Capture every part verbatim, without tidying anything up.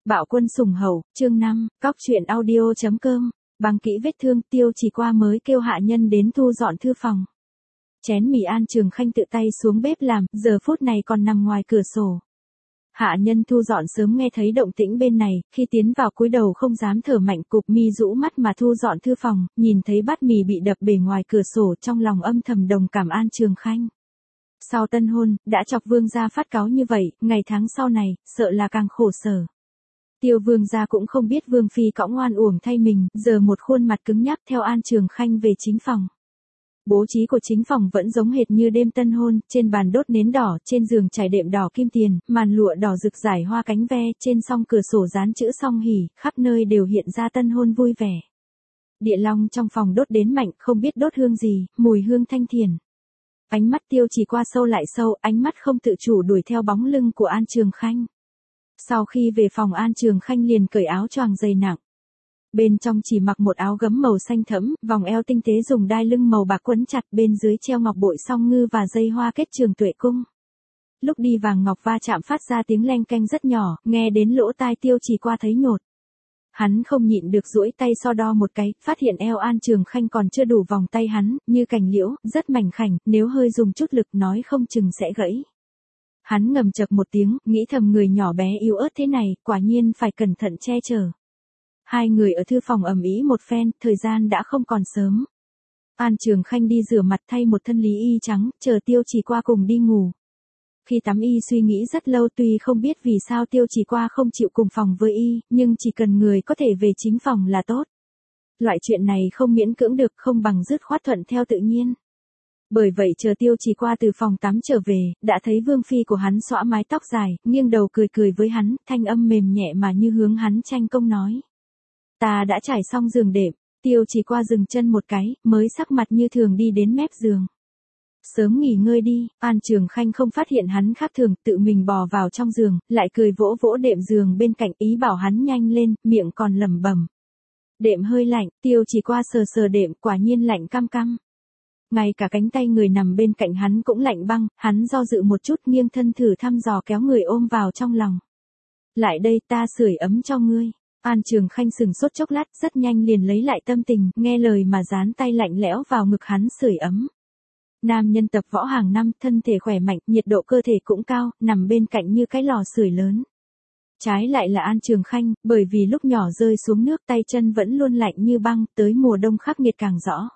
Bạo quân sủng hầu, chương năm, cóc truyện audio chấm com, bằng kỹ vết thương Tiêu Chỉ Qua mới kêu hạ nhân đến thu dọn thư phòng. Chén mì An Trường Khanh tự tay xuống bếp làm, giờ phút này còn nằm ngoài cửa sổ. Hạ nhân thu dọn sớm nghe thấy động tĩnh bên này, khi tiến vào cúi đầu không dám thở mạnh, cụp mi rũ mắt mà thu dọn thư phòng, nhìn thấy bát mì bị đập bể ngoài cửa sổ, trong lòng âm thầm đồng cảm An Trường Khanh. Sau tân hôn, đã chọc Vương gia phát cáu như vậy, ngày tháng sau này, sợ là càng khổ sở. Tiêu Vương gia cũng không biết Vương phi cõng oan uổng thay mình, giờ một khuôn mặt cứng nhắc theo An Trường Khanh về chính phòng. Bố trí của chính phòng vẫn giống hệt như đêm tân hôn, trên bàn đốt nến đỏ, trên giường trải đệm đỏ kim tiền, màn lụa đỏ rực rải hoa cánh ve, trên song cửa sổ dán chữ song hỉ, khắp nơi đều hiện ra tân hôn vui vẻ. Địa long trong phòng đốt đến mạnh, không biết đốt hương gì, mùi hương thanh thiền. Ánh mắt Tiêu Chỉ Qua sâu lại sâu, ánh mắt không tự chủ đuổi theo bóng lưng của An Trường Khanh. Sau khi về phòng An Trường Khanh liền cởi áo choàng dày nặng. Bên trong chỉ mặc một áo gấm màu xanh thẫm, vòng eo tinh tế dùng đai lưng màu bạc quấn chặt, bên dưới treo ngọc bội song ngư và dây hoa kết trường tuệ cung. Lúc đi vàng ngọc va chạm phát ra tiếng leng keng rất nhỏ, nghe đến lỗ tai Tiêu Chỉ Qua thấy nhột. Hắn không nhịn được duỗi tay so đo một cái, phát hiện eo An Trường Khanh còn chưa đủ vòng tay hắn, như cành liễu, rất mảnh khảnh, nếu hơi dùng chút lực nói không chừng sẽ gãy. Hắn ngầm chậc một tiếng, nghĩ thầm người nhỏ bé yếu ớt thế này, quả nhiên phải cẩn thận che chở. Hai người ở thư phòng ầm ĩ một phen, thời gian đã không còn sớm. An Trường Khanh đi rửa mặt thay một thân lý y trắng, chờ Tiêu Chỉ Qua cùng đi ngủ. Khi tắm y suy nghĩ rất lâu, tuy không biết vì sao Tiêu Chỉ Qua không chịu cùng phòng với y, nhưng chỉ cần người có thể về chính phòng là tốt. Loại chuyện này không miễn cưỡng được, không bằng dứt khoát thuận theo tự nhiên. Bởi vậy chờ Tiêu Chỉ Qua từ phòng tắm trở về, đã thấy Vương phi của hắn xõa mái tóc dài, nghiêng đầu cười cười với hắn, thanh âm mềm nhẹ mà như hướng hắn tranh công nói. Ta đã trải xong giường đệm. Tiêu Chỉ Qua dừng chân một cái, mới sắc mặt như thường đi đến mép giường. Sớm nghỉ ngơi đi. An Trường Khanh không phát hiện hắn khác thường, tự mình bò vào trong giường, lại cười vỗ vỗ đệm giường bên cạnh, ý bảo hắn nhanh lên, miệng còn lẩm bẩm. Đệm hơi lạnh. Tiêu Chỉ Qua sờ sờ đệm, quả nhiên lạnh căm căm. Ngay cả cánh tay người nằm bên cạnh hắn cũng lạnh băng, hắn do dự một chút, nghiêng thân thử thăm dò kéo người ôm vào trong lòng. Lại đây, ta sưởi ấm cho ngươi. An Trường Khanh sừng sốt chốc lát, rất nhanh liền lấy lại tâm tình, nghe lời mà dán tay lạnh lẽo vào ngực hắn sưởi ấm. Nam nhân tập võ hàng năm, thân thể khỏe mạnh, nhiệt độ cơ thể cũng cao, nằm bên cạnh như cái lò sưởi lớn. Trái lại là An Trường Khanh, bởi vì lúc nhỏ rơi xuống nước tay chân vẫn luôn lạnh như băng, tới mùa đông khắc nghiệt càng rõ.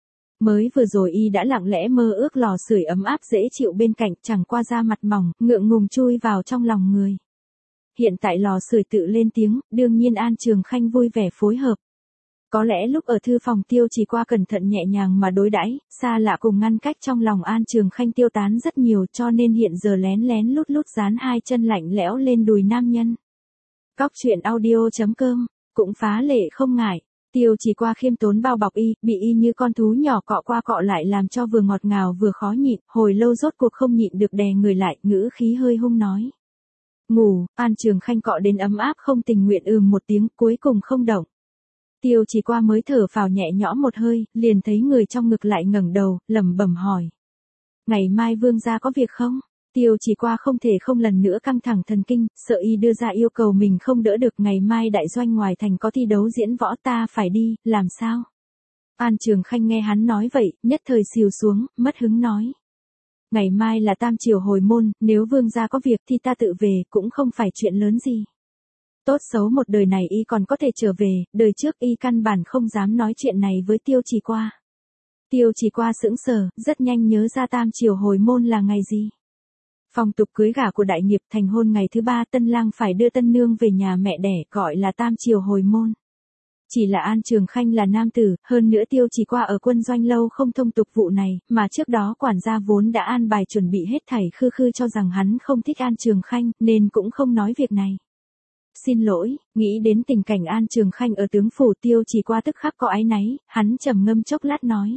Mới vừa rồi y đã lặng lẽ mơ ước lò sưởi ấm áp dễ chịu bên cạnh, chẳng qua da mặt mỏng, ngượng ngùng chui vào trong lòng người. Hiện tại lò sưởi tự lên tiếng, đương nhiên An Trường Khanh vui vẻ phối hợp. Có lẽ lúc ở thư phòng Tiêu Chỉ Qua cẩn thận nhẹ nhàng mà đối đãi, xa lạ cùng ngăn cách trong lòng An Trường Khanh tiêu tán rất nhiều, cho nên hiện giờ lén lén lút lút dán hai chân lạnh lẽo lên đùi nam nhân. Cóc truyện audio chấm com, cũng phá lệ không ngại. Tiêu Chỉ Qua khiêm tốn bao bọc y, bị y như con thú nhỏ cọ qua cọ lại làm cho vừa ngọt ngào vừa khó nhịn, hồi lâu rốt cuộc không nhịn được đè người lại, ngữ khí hơi hung nói. Ngủ. An Trường Khanh cọ đến ấm áp không tình nguyện ừm một tiếng, cuối cùng không động. Tiêu Chỉ Qua mới thở phào nhẹ nhõm một hơi, liền thấy người trong ngực lại ngẩng đầu, lẩm bẩm hỏi. Ngày mai Vương gia có việc không? Tiêu Chỉ Qua không thể không lần nữa căng thẳng thần kinh, sợ y đưa ra yêu cầu mình không đỡ được, ngày mai đại doanh ngoài thành có thi đấu diễn võ ta phải đi, làm sao? An Trường Khanh nghe hắn nói vậy, nhất thời xìu xuống, mất hứng nói. Ngày mai là tam triều hồi môn, nếu Vương gia có việc thì ta tự về, cũng không phải chuyện lớn gì. Tốt xấu một đời này y còn có thể trở về, đời trước y căn bản không dám nói chuyện này với Tiêu Chỉ Qua. Tiêu Chỉ Qua sững sờ, rất nhanh nhớ ra tam triều hồi môn là ngày gì. Phong tục cưới gả của đại nghiệp, thành hôn ngày thứ ba tân lang phải đưa tân nương về nhà mẹ đẻ, gọi là tam triều hồi môn. Chỉ là An Trường Khanh là nam tử, hơn nữa Tiêu Chỉ Qua ở quân doanh lâu không thông tục vụ này, mà trước đó quản gia vốn đã an bài chuẩn bị hết thảy, khư khư cho rằng hắn không thích An Trường Khanh, nên cũng không nói việc này. Xin lỗi. Nghĩ đến tình cảnh An Trường Khanh ở tướng phủ, Tiêu Chỉ Qua tức khắc có áy náy, hắn trầm ngâm chốc lát nói.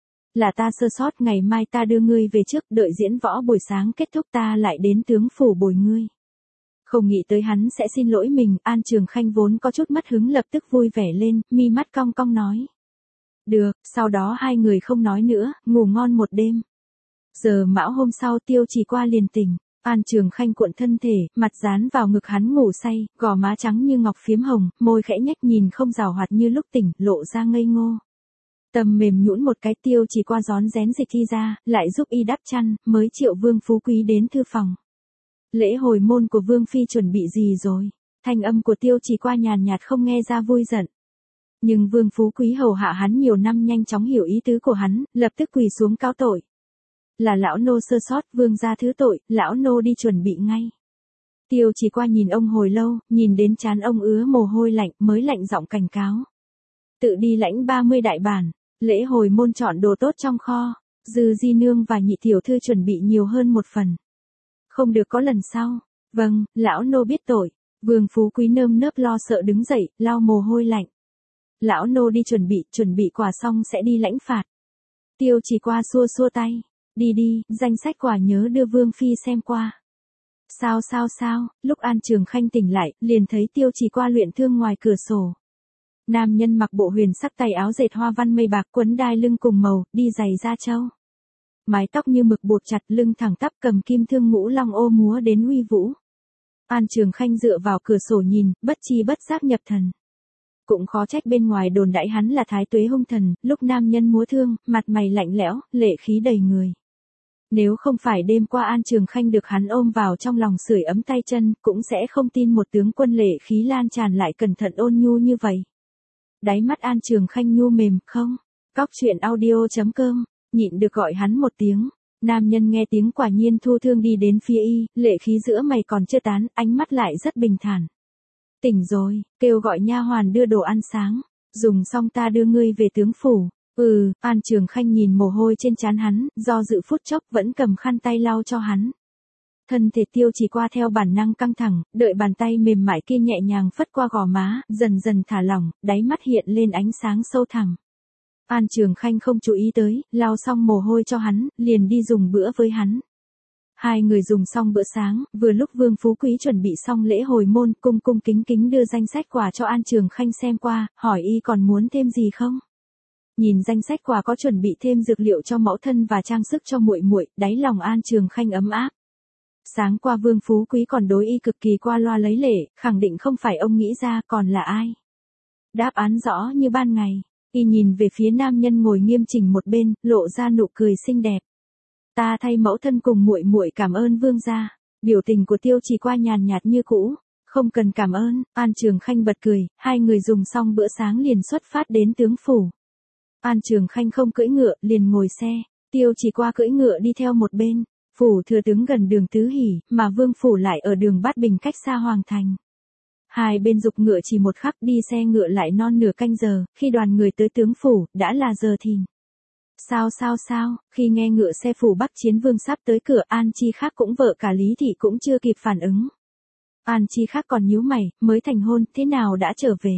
Là ta sơ sót, ngày mai ta đưa ngươi về trước, đợi diễn võ buổi sáng kết thúc ta lại đến tướng phủ bồi ngươi. Không nghĩ tới hắn sẽ xin lỗi mình, An Trường Khanh vốn có chút mất hứng lập tức vui vẻ lên, mi mắt cong cong nói. Được, sau đó hai người không nói nữa, ngủ ngon một đêm. Giờ mão hôm sau Tiêu Chỉ Qua liền tỉnh. An Trường Khanh cuộn thân thể, mặt dán vào ngực hắn ngủ say, gò má trắng như ngọc phiếm hồng, môi khẽ nhếch nhìn không rào hoạt như lúc tỉnh, lộ ra ngây ngô. Tâm mềm nhũn một cái, Tiêu Chỉ Qua rón rén dịch y ra, lại giúp y đắp chăn, mới triệu Vương Phú Quý đến thư phòng. Lễ hồi môn của Vương Phi chuẩn bị gì rồi? Thanh âm của Tiêu Chỉ Qua nhàn nhạt không nghe ra vui giận. Nhưng Vương Phú Quý hầu hạ hắn nhiều năm nhanh chóng hiểu ý tứ của hắn, lập tức quỳ xuống cáo tội. Là lão nô sơ sót, vương gia thứ tội, lão nô đi chuẩn bị ngay. Tiêu Chỉ Qua nhìn ông hồi lâu, nhìn đến trán ông ứa mồ hôi lạnh, mới lạnh giọng cảnh cáo. Tự đi lãnh ba mươi đại bản, lễ hồi môn chọn đồ tốt trong kho, Dư di nương và nhị tiểu thư chuẩn bị nhiều hơn một phần. Không được có lần sau. Vâng, lão nô biết tội. Vương Phú Quý nơm nớp lo sợ đứng dậy, lau mồ hôi lạnh. Lão nô đi chuẩn bị, chuẩn bị quà xong sẽ đi lãnh phạt. Tiêu Chỉ Qua xua xua tay. Đi đi, danh sách quà nhớ đưa Vương Phi xem qua. Sao sao sao, lúc An Trường Khanh tỉnh lại, liền thấy Tiêu Chỉ Qua luyện thương ngoài cửa sổ. Nam nhân mặc bộ huyền sắc tay áo dệt hoa văn mây bạc quấn đai lưng cùng màu, đi giày da trâu. Mái tóc như mực buộc chặt, lưng thẳng tắp, cầm kim thương ngũ long ô múa đến uy vũ. An Trường Khanh dựa vào cửa sổ nhìn, bất chi bất giác nhập thần. Cũng khó trách bên ngoài đồn đãi hắn là thái tuế hung thần, lúc nam nhân múa thương, mặt mày lạnh lẽo, lệ khí đầy người. Nếu không phải đêm qua An Trường Khanh được hắn ôm vào trong lòng sưởi ấm tay chân, cũng sẽ không tin một tướng quân lệ khí lan tràn lại cẩn thận ôn nhu như vậy. Đáy mắt An Trường Khanh nhu mềm, không? Cóc truyện audio chấm com, nhịn được gọi hắn một tiếng. Nam nhân nghe tiếng quả nhiên thu thương đi đến phía y, lệ khí giữa mày còn chưa tán, ánh mắt lại rất bình thản. Tỉnh rồi, kêu gọi nha hoàn đưa đồ ăn sáng. Dùng xong ta đưa ngươi về tướng phủ. Ừ, An Trường Khanh nhìn mồ hôi trên trán hắn, do dự phút chốc vẫn cầm khăn tay lau cho hắn. Thân thể Tiêu Chỉ Qua theo bản năng căng thẳng, đợi bàn tay mềm mại kia nhẹ nhàng phất qua gò má, dần dần thả lỏng, đáy mắt hiện lên ánh sáng sâu thẳm. An Trường Khanh không chú ý tới, lau xong mồ hôi cho hắn, liền đi dùng bữa với hắn. Hai người dùng xong bữa sáng, vừa lúc Vương Phú Quý chuẩn bị xong lễ hồi môn, cung cung kính kính đưa danh sách quà cho An Trường Khanh xem qua, hỏi y còn muốn thêm gì không? Nhìn danh sách quà có chuẩn bị thêm dược liệu cho mẫu thân và trang sức cho muội muội, đáy lòng An Trường Khanh ấm áp. Sáng qua Vương Phú Quý còn đối y cực kỳ qua loa lấy lệ, khẳng định không phải ông nghĩ ra, còn là ai? Đáp án rõ như ban ngày. Y nhìn về phía nam nhân ngồi nghiêm chỉnh một bên, lộ ra nụ cười xinh đẹp. Ta thay mẫu thân cùng muội muội cảm ơn vương gia. Biểu tình của Tiêu Chỉ Qua nhàn nhạt như cũ. Không cần cảm ơn. An Trường Khanh bật cười, hai người dùng xong bữa sáng liền xuất phát đến tướng phủ. An Trường Khanh không cưỡi ngựa, liền ngồi xe. Tiêu Chỉ Qua cưỡi ngựa đi theo một bên. Phủ thừa tướng gần đường Tứ Hỷ, mà vương phủ lại ở đường Bát Bình cách xa Hoàng Thành. Hai bên dục ngựa chỉ một khắc, đi xe ngựa lại non nửa canh giờ, khi đoàn người tới tướng phủ, đã là giờ thìn. Sao sao sao, khi nghe ngựa xe phủ Bắc Chiến Vương sắp tới cửa, An Chi Khác cũng vợ cả Lý Thị cũng chưa kịp phản ứng. An Chi Khác còn nhíu mày, mới thành hôn, thế nào đã trở về.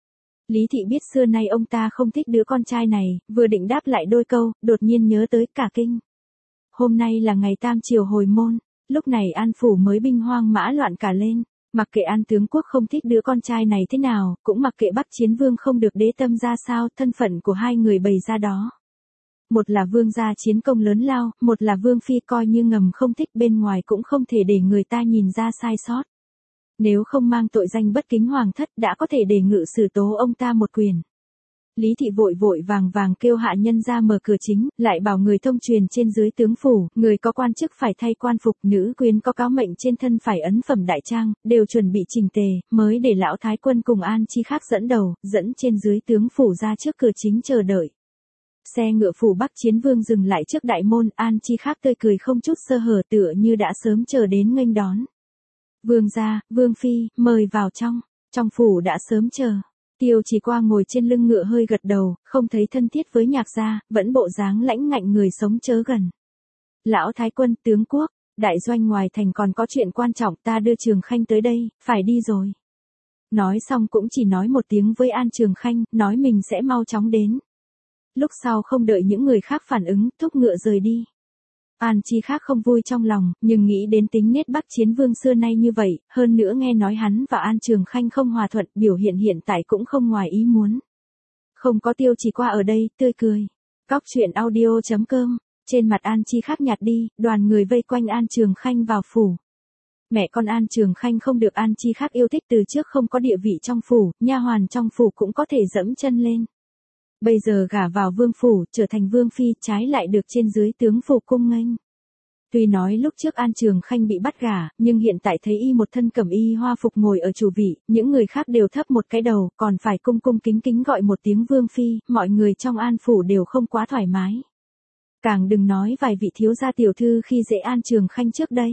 Lý Thị biết xưa nay ông ta không thích đứa con trai này, vừa định đáp lại đôi câu, đột nhiên nhớ tới cả kinh. Hôm nay là ngày tam triều hồi môn, lúc này An phủ mới binh hoang mã loạn cả lên. Mặc kệ An tướng quốc không thích đứa con trai này thế nào, cũng mặc kệ Bắc Chiến Vương không được đế tâm ra sao, thân phận của hai người bày ra đó. Một là vương gia chiến công lớn lao, một là vương phi coi như ngầm không thích, bên ngoài cũng không thể để người ta nhìn ra sai sót. Nếu không mang tội danh bất kính hoàng thất, đã có thể đề ngự xử tố ông ta một quyền. Lý Thị vội vội vàng vàng kêu hạ nhân ra mở cửa chính, lại bảo người thông truyền trên dưới tướng phủ, người có quan chức phải thay quan phục, nữ quyến có cáo mệnh trên thân phải ấn phẩm đại trang, đều chuẩn bị chỉnh tề, mới để lão thái quân cùng An Chi Khác dẫn đầu, dẫn trên dưới tướng phủ ra trước cửa chính chờ đợi. Xe ngựa phủ Bắc Chiến Vương dừng lại trước đại môn, An Chi Khác tươi cười không chút sơ hở, tựa như đã sớm chờ đến nghênh đón. Vương gia, vương phi, mời vào trong. Trong phủ đã sớm chờ. Tiêu Chỉ Qua ngồi trên lưng ngựa hơi gật đầu, không thấy thân thiết với Nhạc gia, vẫn bộ dáng lãnh ngạnh người sống chớ gần. Lão thái quân, tướng quốc, đại doanh ngoài thành còn có chuyện quan trọng, ta đưa Trường Khanh tới đây, phải đi rồi. Nói xong cũng chỉ nói một tiếng với An Trường Khanh, nói mình sẽ mau chóng đến. Lúc sau không đợi những người khác phản ứng, thúc ngựa rời đi. An Chi Khác không vui trong lòng, nhưng nghĩ đến tính nết Bắc Chiến Vương xưa nay như vậy, hơn nữa nghe nói hắn và An Trường Khanh không hòa thuận, biểu hiện hiện tại cũng không ngoài ý muốn. Không có Tiêu Chỉ Qua ở đây, tươi cười. Cóc truyện audio chấm com Trên mặt An Chi Khắc nhạt đi, đoàn người vây quanh An Trường Khanh vào phủ. Mẹ con An Trường Khanh không được An Chi Khắc yêu thích, từ trước không có địa vị trong phủ, nha hoàn trong phủ cũng có thể dẫm chân lên. Bây giờ gả vào vương phủ, trở thành vương phi, trái lại được trên dưới tướng phủ cung nghênh. Tuy nói lúc trước An Trường Khanh bị bắt gả, nhưng hiện tại thấy y một thân cẩm y hoa phục ngồi ở chủ vị, những người khác đều thấp một cái đầu, còn phải cung cung kính kính gọi một tiếng vương phi, mọi người trong An phủ đều không quá thoải mái. Càng đừng nói vài vị thiếu gia tiểu thư khi dễ An Trường Khanh trước đây.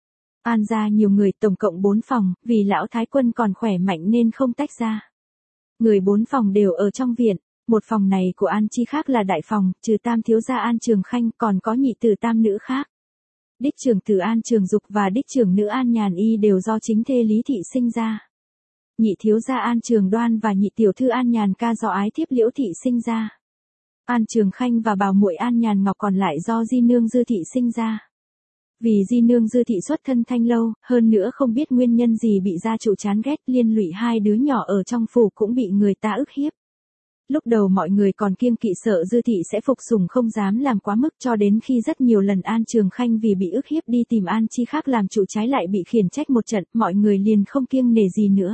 An gia nhiều người, tổng cộng bốn phòng, vì lão thái quân còn khỏe mạnh nên không tách ra. Người bốn phòng đều ở trong viện, một phòng này của An Chi Khắc là đại phòng, trừ tam thiếu gia An Trường Khanh còn có nhị tử tam nữ khác. Đích trưởng tử An Trường Dục và đích trưởng nữ An Nhàn Y đều do chính thê Lý Thị sinh ra. Nhị thiếu gia An Trường Đoan và nhị tiểu thư An Nhàn Ca do ái thiếp Liễu Thị sinh ra. An Trường Khanh và bảo muội An Nhàn Ngọc còn lại do di nương Dư Thị sinh ra. Vì di nương Dư Thị xuất thân thanh lâu, hơn nữa không biết nguyên nhân gì bị gia chủ chán ghét, liên lụy hai đứa nhỏ ở trong phủ cũng bị người ta ức hiếp. Lúc đầu mọi người còn kiêng kỵ sợ Dư Thị sẽ phục sủng không dám làm quá mức, cho đến khi rất nhiều lần An Trường Khanh vì bị ức hiếp đi tìm An Chi Khắc làm chủ trái lại bị khiển trách một trận, mọi người liền không kiêng nể gì nữa.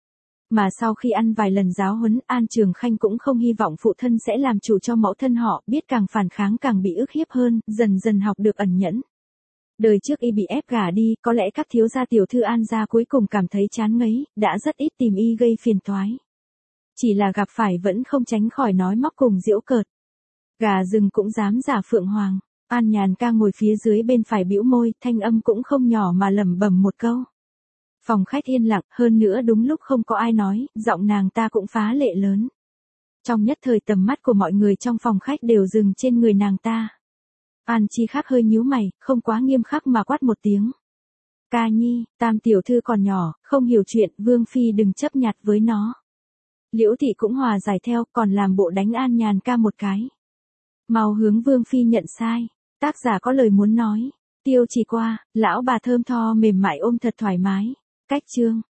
Mà sau khi ăn vài lần giáo huấn, An Trường Khanh cũng không hy vọng phụ thân sẽ làm chủ cho mẫu thân họ, biết càng phản kháng càng bị ức hiếp hơn, dần dần học được ẩn nhẫn. Đời trước y bị ép gả đi, có lẽ các thiếu gia tiểu thư An gia cuối cùng cảm thấy chán ngấy, đã rất ít tìm y gây phiền toái. Chỉ là gặp phải vẫn không tránh khỏi nói móc cùng giễu cợt. Gà rừng cũng dám giả phượng hoàng. An Nhàn Ca ngồi phía dưới bên phải bĩu môi, thanh âm cũng không nhỏ mà lẩm bẩm một câu. Phòng khách yên lặng, hơn nữa đúng lúc không có ai nói, giọng nàng ta cũng phá lệ lớn. Trong nhất thời tầm mắt của mọi người trong phòng khách đều dừng trên người nàng ta. An Chi Khắc hơi nhíu mày, không quá nghiêm khắc mà quát một tiếng. Ca nhi, tam tiểu thư còn nhỏ, không hiểu chuyện, vương phi đừng chấp nhặt với nó. Liễu Thị cũng hòa giải theo, còn làm bộ đánh An Nhàn Ca một cái. Mau hướng vương phi nhận sai. Tác giả có lời muốn nói. Tiêu Chỉ Qua, lão bà thơm tho mềm mại ôm thật thoải mái. Cách chương.